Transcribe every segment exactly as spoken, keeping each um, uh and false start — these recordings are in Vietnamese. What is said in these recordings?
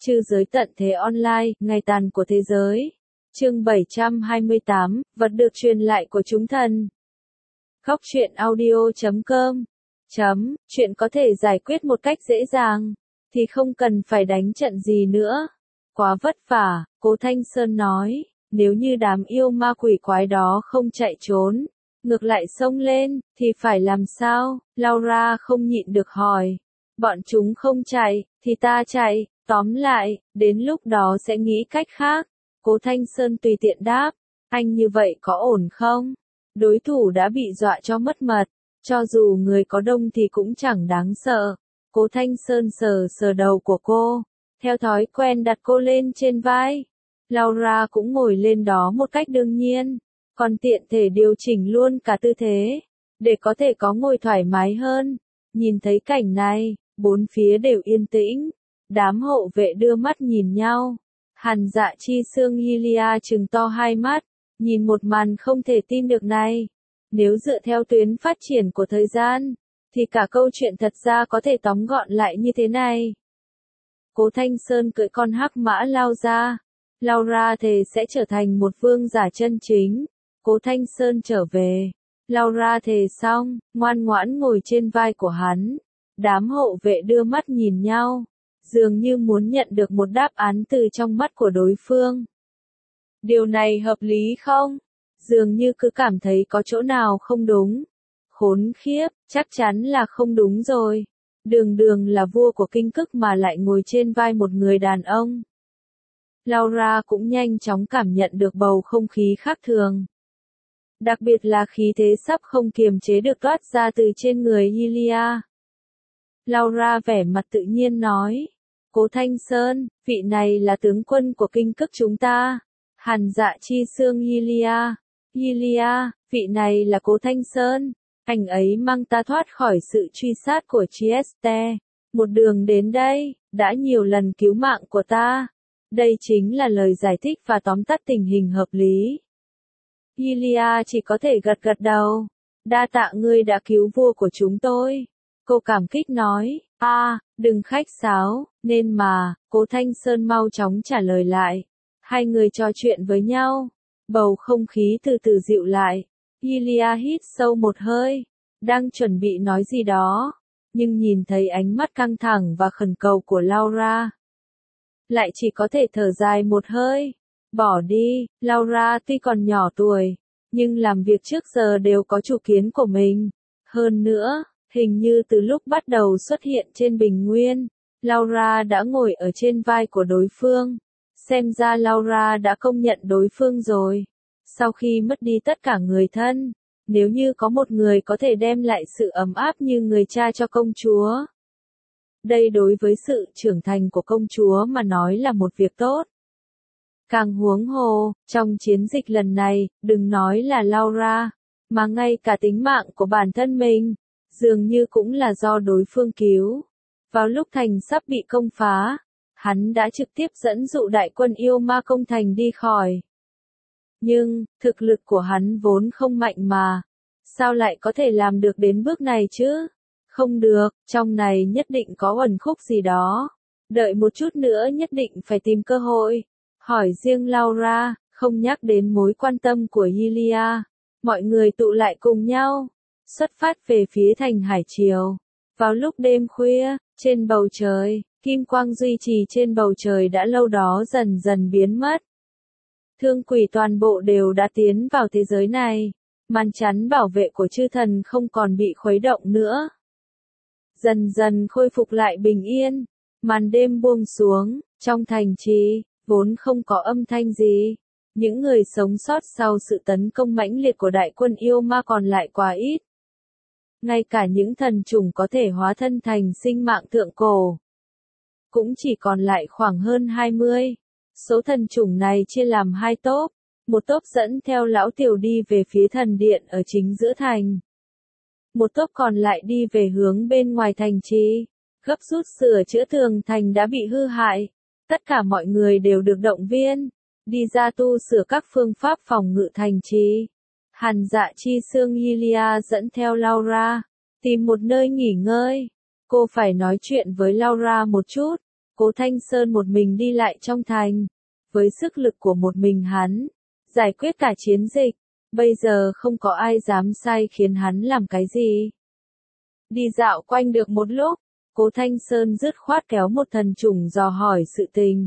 Trư giới tận thế online, ngày tàn của thế giới. Chương bảy trăm hai mươi tám, vật được truyền lại của chúng thần. Góc truyện audio chấm com. Chấm, chuyện có thể giải quyết một cách dễ dàng, thì không cần phải đánh trận gì nữa. Quá vất vả, Cố Thanh Sơn nói, nếu như đám yêu ma quỷ quái đó không chạy trốn, ngược lại xông lên, thì phải làm sao? Laura không nhịn được hỏi. Bọn chúng không chạy, thì ta chạy, tóm lại, đến lúc đó sẽ nghĩ cách khác. Cố Thanh Sơn tùy tiện đáp, anh như vậy có ổn không? Đối thủ đã bị dọa cho mất mật, cho dù người có đông thì cũng chẳng đáng sợ. Cố Thanh Sơn sờ sờ đầu của cô, theo thói quen đặt cô lên trên vai. Laura cũng ngồi lên đó một cách đương nhiên, còn tiện thể điều chỉnh luôn cả tư thế, để có thể có ngồi thoải mái hơn. Nhìn thấy cảnh này, bốn phía đều yên tĩnh, đám hộ vệ đưa mắt nhìn nhau. Hàn Dạ Chi Sương Hylia trừng to hai mắt, nhìn một màn không thể tin được này. Nếu dựa theo tuyến phát triển của thời gian, thì cả câu chuyện thật ra có thể tóm gọn lại như thế này. Cố Thanh Sơn cưỡi con hắc mã lao ra. Laura thề sẽ trở thành một vương giả chân chính. Cố Thanh Sơn trở về. Laura thề xong, ngoan ngoãn ngồi trên vai của hắn. Đám hộ vệ đưa mắt nhìn nhau, dường như muốn nhận được một đáp án từ trong mắt của đối phương. Điều này hợp lý không? Dường như cứ cảm thấy có chỗ nào không đúng. Khốn khiếp, chắc chắn là không đúng rồi. Đường đường là vua của kinh cức mà lại ngồi trên vai một người đàn ông. Laura cũng nhanh chóng cảm nhận được bầu không khí khác thường. Đặc biệt là khí thế sắp không kiềm chế được toát ra từ trên người Hylia. Laura vẻ mặt tự nhiên nói, Cố Thanh Sơn, vị này là tướng quân của kinh cức chúng ta. Hàn Dạ Chi Sương Hylia. Hylia, vị này là Cố Thanh Sơn. Anh ấy mang ta thoát khỏi sự truy sát của Trieste. Một đường đến đây, đã nhiều lần cứu mạng của ta. Đây chính là lời giải thích và tóm tắt tình hình hợp lý. Hylia chỉ có thể gật gật đầu. Đa tạ ngươi đã cứu vua của chúng tôi. Cô cảm kích nói, a, à, đừng khách sáo, nên mà, Cố Thanh Sơn mau chóng trả lời lại. Hai người trò chuyện với nhau, bầu không khí từ từ dịu lại. Hylia hít sâu một hơi, đang chuẩn bị nói gì đó, nhưng nhìn thấy ánh mắt căng thẳng và khẩn cầu của Laura, lại chỉ có thể thở dài một hơi. Bỏ đi, Laura tuy còn nhỏ tuổi, nhưng làm việc trước giờ đều có chủ kiến của mình. Hơn nữa, hình như từ lúc bắt đầu xuất hiện trên bình nguyên, Laura đã ngồi ở trên vai của đối phương. Xem ra Laura đã công nhận đối phương rồi. Sau khi mất đi tất cả người thân, nếu như có một người có thể đem lại sự ấm áp như người cha cho công chúa, đây đối với sự trưởng thành của công chúa mà nói là một việc tốt. Càng huống hồ, trong chiến dịch lần này, đừng nói là Laura, mà ngay cả tính mạng của bản thân mình, dường như cũng là do đối phương cứu. Vào lúc thành sắp bị công phá, hắn đã trực tiếp dẫn dụ đại quân yêu ma công thành đi khỏi. Nhưng, thực lực của hắn vốn không mạnh mà. Sao lại có thể làm được đến bước này chứ? Không được, trong này nhất định có uẩn khúc gì đó. Đợi một chút nữa nhất định phải tìm cơ hội. Hỏi riêng Laura, không nhắc đến mối quan tâm của Hylia. Mọi người tụ lại cùng nhau, xuất phát về phía thành Hải Triều. Vào lúc đêm khuya, trên bầu trời, kim quang duy trì trên bầu trời đã lâu đó dần dần biến mất. Thương quỷ toàn bộ đều đã tiến vào thế giới này. Màn chắn bảo vệ của chư thần không còn bị khuấy động nữa. Dần dần khôi phục lại bình yên. Màn đêm buông xuống, trong thành trì, vốn không có âm thanh gì. Những người sống sót sau sự tấn công mãnh liệt của đại quân yêu ma còn lại quá ít. Ngay cả những thần trùng có thể hóa thân thành sinh mạng thượng cổ, cũng chỉ còn lại khoảng hơn hai mươi. Số thần trùng này chia làm hai tốp. Một tốp dẫn theo lão tiểu đi về phía thần điện ở chính giữa thành. Một tốp còn lại đi về hướng bên ngoài thành trì. Gấp rút sửa chữa tường thành đã bị hư hại. Tất cả mọi người đều được động viên, đi ra tu sửa các phương pháp phòng ngự thành trì. Hàn Dạ Chi Sương Hylia dẫn theo Laura, tìm một nơi nghỉ ngơi. Cô phải nói chuyện với Laura một chút. Cố Thanh Sơn một mình đi lại trong thành, với sức lực của một mình hắn, giải quyết cả chiến dịch, bây giờ không có ai dám sai khiến hắn làm cái gì. Đi dạo quanh được một lúc, Cố Thanh Sơn dứt khoát kéo một thần trùng dò hỏi sự tình.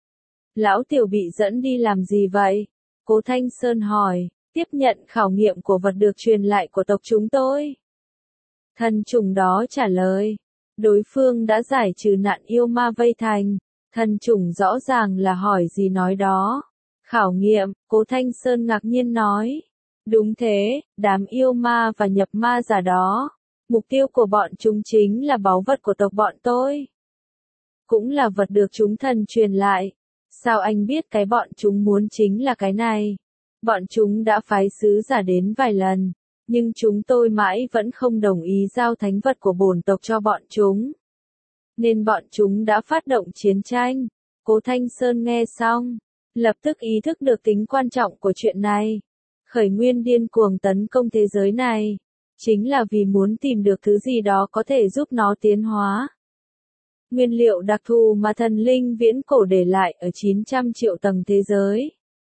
Lão Tiểu bị dẫn đi làm gì vậy? Cố Thanh Sơn hỏi, tiếp nhận khảo nghiệm của vật được truyền lại của tộc chúng tôi. Thần trùng đó trả lời, đối phương đã giải trừ nạn yêu ma vây thành. Thần trùng rõ ràng là hỏi gì nói đó. Khảo nghiệm, Cố Thanh Sơn ngạc nhiên nói. Đúng thế, đám yêu ma và nhập ma giả đó. Mục tiêu của bọn chúng chính là báu vật của tộc bọn tôi. Cũng là vật được chúng thần truyền lại. Sao anh biết cái bọn chúng muốn chính là cái này? Bọn chúng đã phái sứ giả đến vài lần, nhưng chúng tôi mãi vẫn không đồng ý giao thánh vật của bổn tộc cho bọn chúng. Nên bọn chúng đã phát động chiến tranh. Cố Thanh Sơn nghe xong, lập tức ý thức được tính quan trọng của chuyện này. Khởi nguyên điên cuồng tấn công thế giới này, chính là vì muốn tìm được thứ gì đó có thể giúp nó tiến hóa. Nguyên liệu đặc thù mà thần linh viễn cổ để lại ở chín trăm triệu tầng thế giới.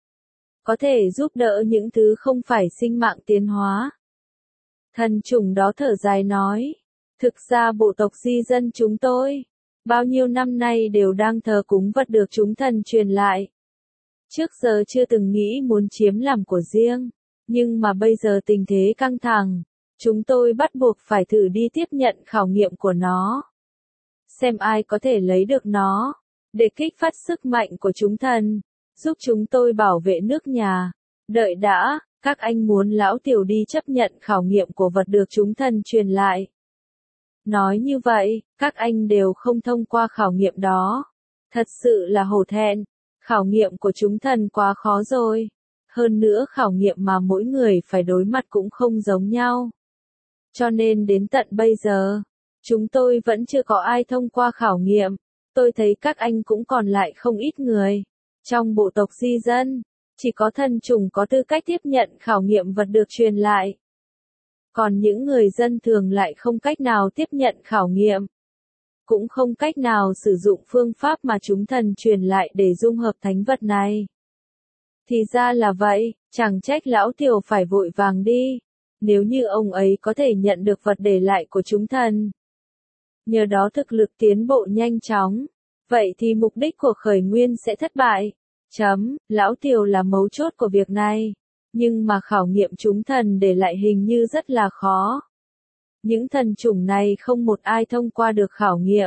Có thể giúp đỡ những thứ không phải sinh mạng tiến hóa. Thần trùng đó thở dài nói. Thực ra bộ tộc di dân chúng tôi, bao nhiêu năm nay đều đang thờ cúng vật được chúng thần truyền lại. Trước giờ chưa từng nghĩ muốn chiếm làm của riêng, nhưng mà bây giờ tình thế căng thẳng, chúng tôi bắt buộc phải thử đi tiếp nhận khảo nghiệm của nó. Xem ai có thể lấy được nó, để kích phát sức mạnh của chúng thần, giúp chúng tôi bảo vệ nước nhà. Đợi đã, các anh muốn Lão Tiểu đi chấp nhận khảo nghiệm của vật được chúng thần truyền lại. Nói như vậy, các anh đều không thông qua khảo nghiệm đó. Thật sự là hổ thẹn, khảo nghiệm của chúng thần quá khó rồi. Hơn nữa khảo nghiệm mà mỗi người phải đối mặt cũng không giống nhau. Cho nên đến tận bây giờ, chúng tôi vẫn chưa có ai thông qua khảo nghiệm. Tôi thấy các anh cũng còn lại không ít người. Trong bộ tộc di dân, chỉ có thần trùng có tư cách tiếp nhận khảo nghiệm vật được truyền lại. Còn những người dân thường lại không cách nào tiếp nhận khảo nghiệm. Cũng không cách nào sử dụng phương pháp mà chúng thần truyền lại để dung hợp thánh vật này. Thì ra là vậy, chẳng trách Lão Tiểu phải vội vàng đi. Nếu như ông ấy có thể nhận được vật để lại của chúng thần, nhờ đó thực lực tiến bộ nhanh chóng, vậy thì mục đích của khởi nguyên sẽ thất bại. Chấm, Lão Tiểu là mấu chốt của việc này. Nhưng mà khảo nghiệm chúng thần để lại hình như rất là khó. Những thần chủng này không một ai thông qua được khảo nghiệm.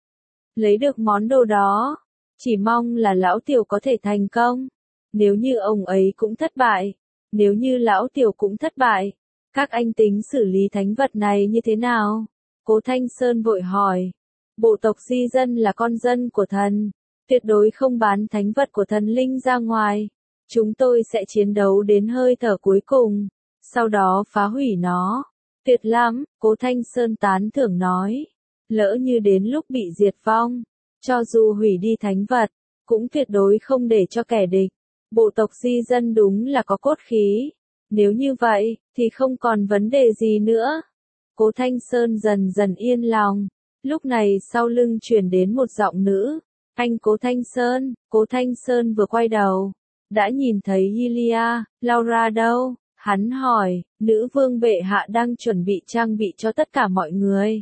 Lấy được món đồ đó, chỉ mong là Lão Tiểu có thể thành công. Nếu như ông ấy cũng thất bại, nếu như Lão Tiểu cũng thất bại, các anh tính xử lý thánh vật này như thế nào? Cố Thanh Sơn vội hỏi. Bộ tộc di dân là con dân của thần, tuyệt đối không bán thánh vật của thần linh ra ngoài. Chúng tôi sẽ chiến đấu đến hơi thở cuối cùng, sau đó phá hủy nó. Tuyệt lắm, Cố Thanh Sơn tán thưởng nói. Lỡ như đến lúc bị diệt vong, cho dù hủy đi thánh vật, cũng tuyệt đối không để cho kẻ địch. Bộ tộc di dân đúng là có cốt khí. Nếu như vậy, thì không còn vấn đề gì nữa. Cố Thanh Sơn dần dần yên lòng. Lúc này sau lưng truyền đến một giọng nữ. Anh Cố Thanh Sơn. Cố Thanh Sơn vừa quay đầu, đã nhìn thấy Yulia. Laura đâu? Hắn hỏi. Nữ vương bệ hạ đang chuẩn bị trang bị cho tất cả mọi người.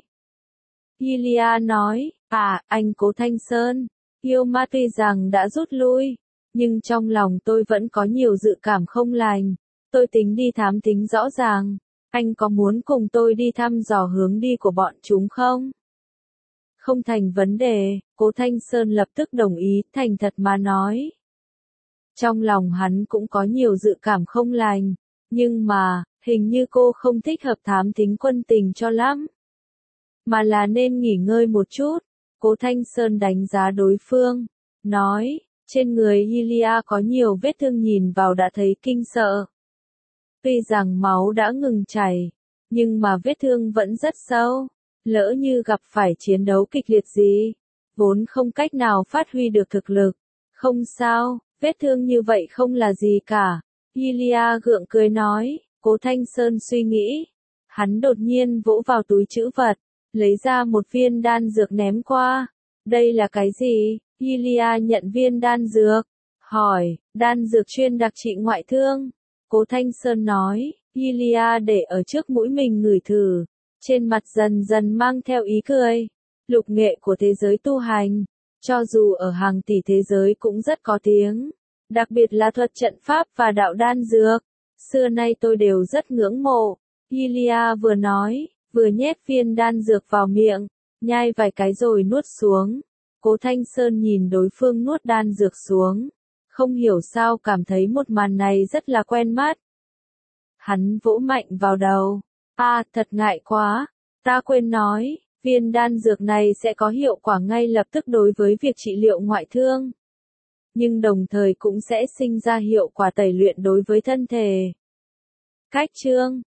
Yulia nói. À, anh Cố Thanh Sơn. Yêu ma tuy rằng đã rút lui, nhưng trong lòng tôi vẫn có nhiều dự cảm không lành. Tôi tính đi thám thính rõ ràng. Anh có muốn cùng tôi đi thăm dò hướng đi của bọn chúng không? Không thành vấn đề, Cố Thanh Sơn lập tức đồng ý, thành thật mà nói. Trong lòng hắn cũng có nhiều dự cảm không lành, nhưng mà, hình như cô không thích hợp thám thính quân tình cho lắm. Mà là nên nghỉ ngơi một chút. Cố Thanh Sơn đánh giá đối phương, nói, trên người Yulia có nhiều vết thương nhìn vào đã thấy kinh sợ. Tuy rằng máu đã ngừng chảy, nhưng mà vết thương vẫn rất sâu. Lỡ như gặp phải chiến đấu kịch liệt gì, vốn không cách nào phát huy được thực lực. Không sao, vết thương như vậy không là gì cả. Yulia gượng cười nói. Cố Thanh Sơn suy nghĩ. Hắn đột nhiên vỗ vào túi trữ vật, lấy ra một viên đan dược ném qua. Đây là cái gì? Ilya nhận viên đan dược. Hỏi, đan dược chuyên đặc trị ngoại thương. Cố Thanh Sơn nói, Ilya để ở trước mũi mình ngửi thử. Trên mặt dần dần mang theo ý cười. Lục nghệ của thế giới tu hành, cho dù ở hàng tỷ thế giới cũng rất có tiếng. Đặc biệt là thuật trận pháp và đạo đan dược. Xưa nay tôi đều rất ngưỡng mộ. Ilya vừa nói, vừa nhét viên đan dược vào miệng, nhai vài cái rồi nuốt xuống. Cố Thanh Sơn nhìn đối phương nuốt đan dược xuống. Không hiểu sao cảm thấy một màn này rất là quen mắt. Hắn vỗ mạnh vào đầu. À, thật ngại quá. Ta quên nói, viên đan dược này sẽ có hiệu quả ngay lập tức đối với việc trị liệu ngoại thương. Nhưng đồng thời cũng sẽ sinh ra hiệu quả tẩy luyện đối với thân thể. Cách chương